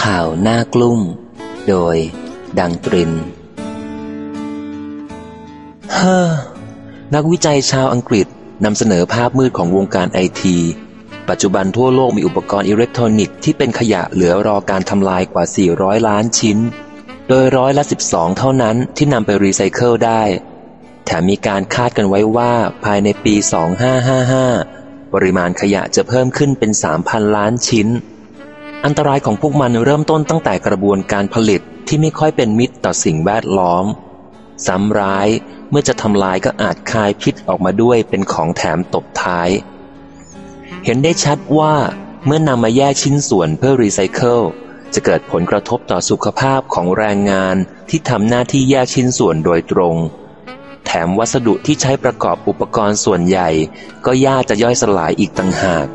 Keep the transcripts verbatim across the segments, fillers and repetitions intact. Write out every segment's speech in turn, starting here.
ข่าวหน้ากลุ้มโดยดังตรินเฮ้อนักวิจัยชาวอังกฤษนำเสนอภาพมืดของวงการไอทีปัจจุบันทั่วโลกมีอุปกรณ์อิเล็กทรอนิกส์ที่เป็นขยะเหลือรอการทำลายกว่าสี่ร้อยล้านชิ้นโดยร้อยละสิบสองเท่านั้นที่นำไปรีไซเคิลได้แถมมีการคาดกันไว้ว่าภายในปีสองพันห้าร้อยห้าสิบห้าปริมาณขยะจะเพิ่มขึ้นเป็น สามพัน ล้านชิ้นอันตรายของพวกมันเริ่มต้นตั้งแต่กระบวนการผลิตที่ไม่ค่อยเป็นมิตรต่อสิ่งแวดล้อมซ้ำร้ายเมื่อจะทำลายก็อาจคายพิษออกมาด้วยเป็นของแถมตบท้ายเห็นได้ชัดว่าเมื่อนำมาแยกชิ้นส่วนเพื่อรีไซเคิลจะเกิดผลกระทบต่อสุขภาพของแรงงานที่ทำหน้าที่แยกชิ้นส่วนโดยตรงแถมวัสดุที่ใช้ประกอบอุปกรณ์ส่วนใหญ่ก็ยากจะย่อยสลายอีกต่างหาก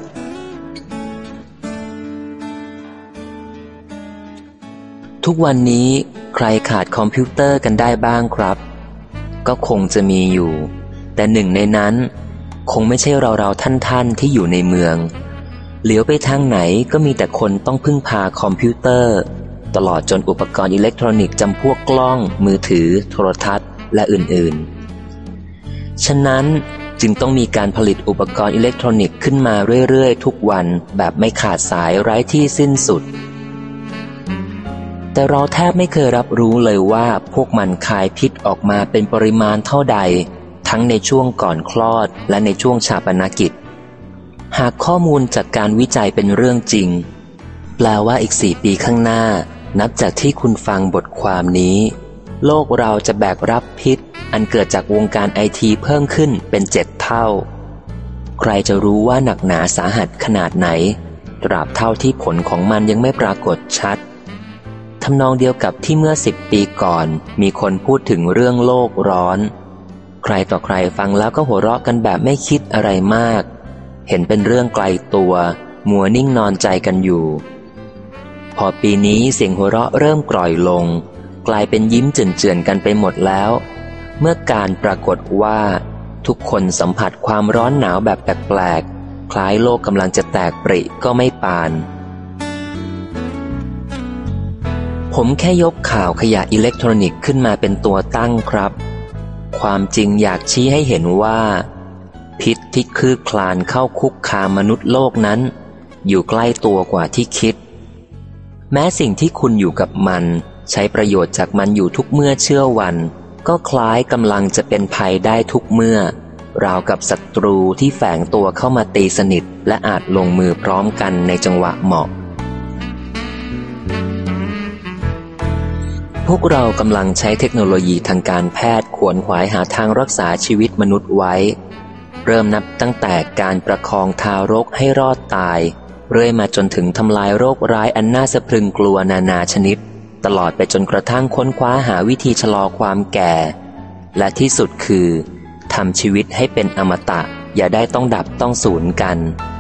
ทุกวันนี้ใครขาดคอมพิวเตอร์กันได้บ้างครับก็คงจะมีอยู่แต่หนึ่งในนั้นคงไม่ใช่เราๆท่านๆที่อยู่ในเมืองเหลียวไปทางไหนก็มีแต่คนต้องพึ่งพาคอมพิวเตอร์ตลอดจนอุปกรณ์อิเล็กทรอนิกส์จำพวกกล้องมือถือโทรทัศน์และอื่นๆฉะนั้นจึงต้องมีการผลิตอุปกรณ์อิเล็กทรอนิกส์ขึ้นมาเรื่อยๆทุกวันแบบไม่ขาดสายไร้ที่สิ้นสุดแต่เราแทบไม่เคยรับรู้เลยว่าพวกมันคายพิษออกมาเป็นปริมาณเท่าใดทั้งในช่วงก่อนคลอดและในช่วงฌาปนกิจหากข้อมูลจากการวิจัยเป็นเรื่องจริงแปลว่าอีกสี่ปีข้างหน้านับจากที่คุณฟังบทความนี้โลกเราจะแบกรับพิษอันเกิดจากวงการไอทีเพิ่มขึ้นเป็นเจ็ดเท่าใครจะรู้ว่าหนักหนาสาหัสขนาดไหนตราบเท่าที่ผลของมันยังไม่ปรากฏชัดทำนองเดียวกับที่เมื่อสิบปีก่อนมีคนพูดถึงเรื่องโลกร้อนใครต่อใครฟังแล้วก็หัวเราะกันแบบไม่คิดอะไรมากเห็นเป็นเรื่องไกลตัวมัวนิ่งนอนใจกันอยู่พอปีนี้เสียงหัวเราะเริ่มกร่อยลงกลายเป็นยิ้มเจือนๆกันไปหมดแล้วเมื่อการปรากฏว่าทุกคนสัมผัสความร้อนหนาวแบบแปลกๆคล้ายโลกกำลังจะแตกปริก็ไม่ปานผมแค่ยกข่าวขยะอิเล็กทรอนิกส์ขึ้นมาเป็นตัวตั้งครับความจริงอยากชี้ให้เห็นว่าพิษที่คืบคลานเข้าคุกคามมนุษย์โลกนั้นอยู่ใกล้ตัวกว่าที่คิดแม้สิ่งที่คุณอยู่กับมันใช้ประโยชน์จากมันอยู่ทุกเมื่อเชื่อวันก็คล้ายกำลังจะเป็นภัยได้ทุกเมื่อราวกับศัตรูที่แฝงตัวเข้ามาตีสนิทและอาจลงมือพร้อมกันในจังหวะเหมาะพวกเรากำลังใช้เทคโนโลยีทางการแพทย์ขวนขวายหาทางรักษาชีวิตมนุษย์ไว้เริ่มนับตั้งแต่การประคองทารกให้รอดตายเรื่อยมาจนถึงทำลายโรคร้ายอันน่าสะพรึงกลัวนานาชนิดตลอดไปจนกระทั่งค้นคว้าหาวิธีชะลอความแก่และที่สุดคือทำชีวิตให้เป็นอมตะอย่าได้ต้องดับต้องสูญกัน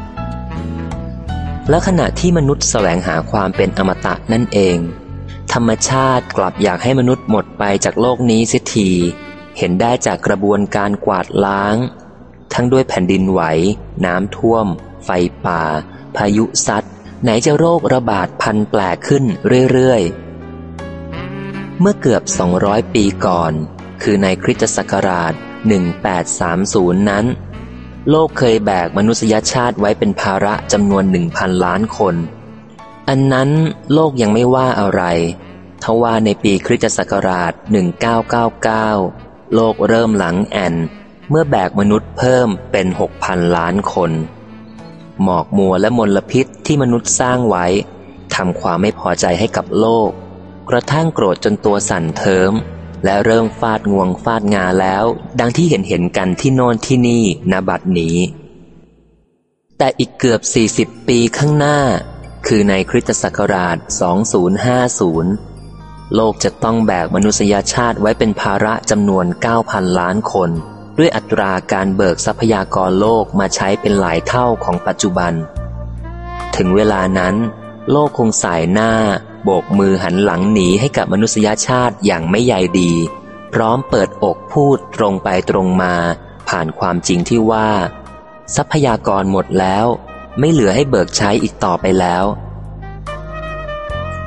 และขณะที่มนุษย์แสวงหาความเป็นอมตะนั่นเองธรรมชาติกลับอยากให้มนุษย์หมดไปจากโลกนี้เสียทีเห็นได้จากกระบวนการกวาดล้างทั้งด้วยแผ่นดินไหวน้ำท่วมไฟป่าพายุซัดไหนจะโรคระบาดพันแปลกขึ้นเรื่อยๆเมื่อเกือบสองร้อยปีก่อนคือในคริสตศักราชหนึ่งพันแปดร้อยสามสิบนั้นโลกเคยแบกมนุษยชาติไว้เป็นภาระจำนวน หนึ่งพัน ล้านคนอันนั้นโลกยังไม่ว่าอะไรทว่าในปีคริสตศักราชหนึ่งพันเก้าร้อยเก้าสิบเก้าโลกเริ่มหลังแอนเมื่อแบกมนุษย์เพิ่มเป็น หกพัน ล้านคนหมอกมัวและมลพิษที่มนุษย์สร้างไว้ทำความไม่พอใจให้กับโลกกระทั่งโกรธจนตัวสั่นเทิมและเริ่มฟาดงวงฟาดงาแล้วดังที่เห็นเห็นกันที่โน่นที่นี่ณบัดนี้แต่อีกเกือบสี่สิบปีข้างหน้าคือในคริสตศักราชสองพันห้าสิบโลกจะต้องแบกมนุษยชาติไว้เป็นภาระจำนวน เก้าพัน ล้านคนด้วยอัตราการเบิกทรัพยากรโลกมาใช้เป็นหลายเท่าของปัจจุบันถึงเวลานั้นโลกคงสายหน้าโบกมือหันหลังหนีให้กับมนุษยชาติอย่างไม่ใยดีพร้อมเปิดอกพูดตรงไปตรงมาผ่านความจริงที่ว่าทรัพยากรหมดแล้วไม่เหลือให้เบิกใช้อีกต่อไปแล้ว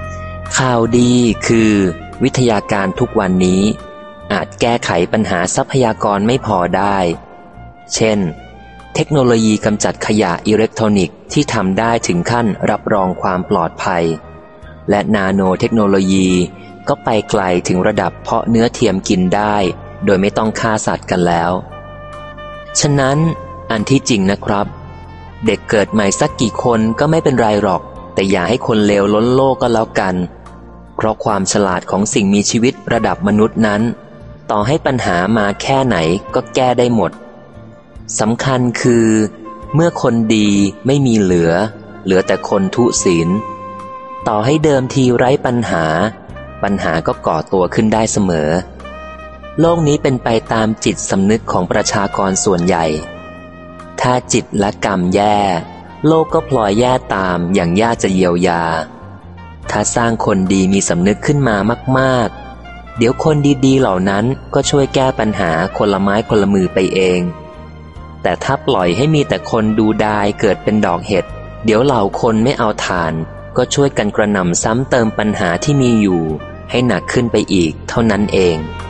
ข่าวดีคือวิทยาการทุกวันนี้อาจแก้ไขปัญหาทรัพยากรไม่พอได้เช่นเทคโนโลยีกำจัดขยะอิเล็กทรอนิกส์ที่ทำได้ถึงขั้นรับรองความปลอดภัยและนาโนเทคโนโลยีก็ไปไกลถึงระดับเพาะเนื้อเทียมกินได้โดยไม่ต้องฆ่าสัตว์กันแล้วฉะนั้นอันที่จริงนะครับเด็กเกิดใหม่สักกี่คนก็ไม่เป็นไรหรอกแต่อย่าให้คนเลวล้นโลกก็แล้วกันเพราะความฉลาดของสิ่งมีชีวิตระดับมนุษย์นั้นต่อให้ปัญหามาแค่ไหนก็แก้ได้หมดสำคัญคือเมื่อคนดีไม่มีเหลือเหลือแต่คนทุศีลต่อให้เดิมทีไร้ปัญหาปัญหาก็ก่อตัวขึ้นได้เสมอโลกนี้เป็นไปตามจิตสำนึกของประชากรส่วนใหญ่ถ้าจิตและกรรมแย่โลกก็พลอยแย่ตามอย่างยากจะเยียวยาถ้าสร้างคนดีมีสำนึกขึ้นมามากๆเดี๋ยวคนดีๆเหล่านั้นก็ช่วยแก้ปัญหาคนละไม้คนละมือไปเองแต่ถ้าปล่อยให้มีแต่คนดูดายเกิดเป็นดอกเห็ดเดี๋ยวเหล่าคนไม่เอาทานก็ช่วยกันกระหน่ำซ้ำเติมปัญหาที่มีอยู่ให้หนักขึ้นไปอีกเท่านั้นเอง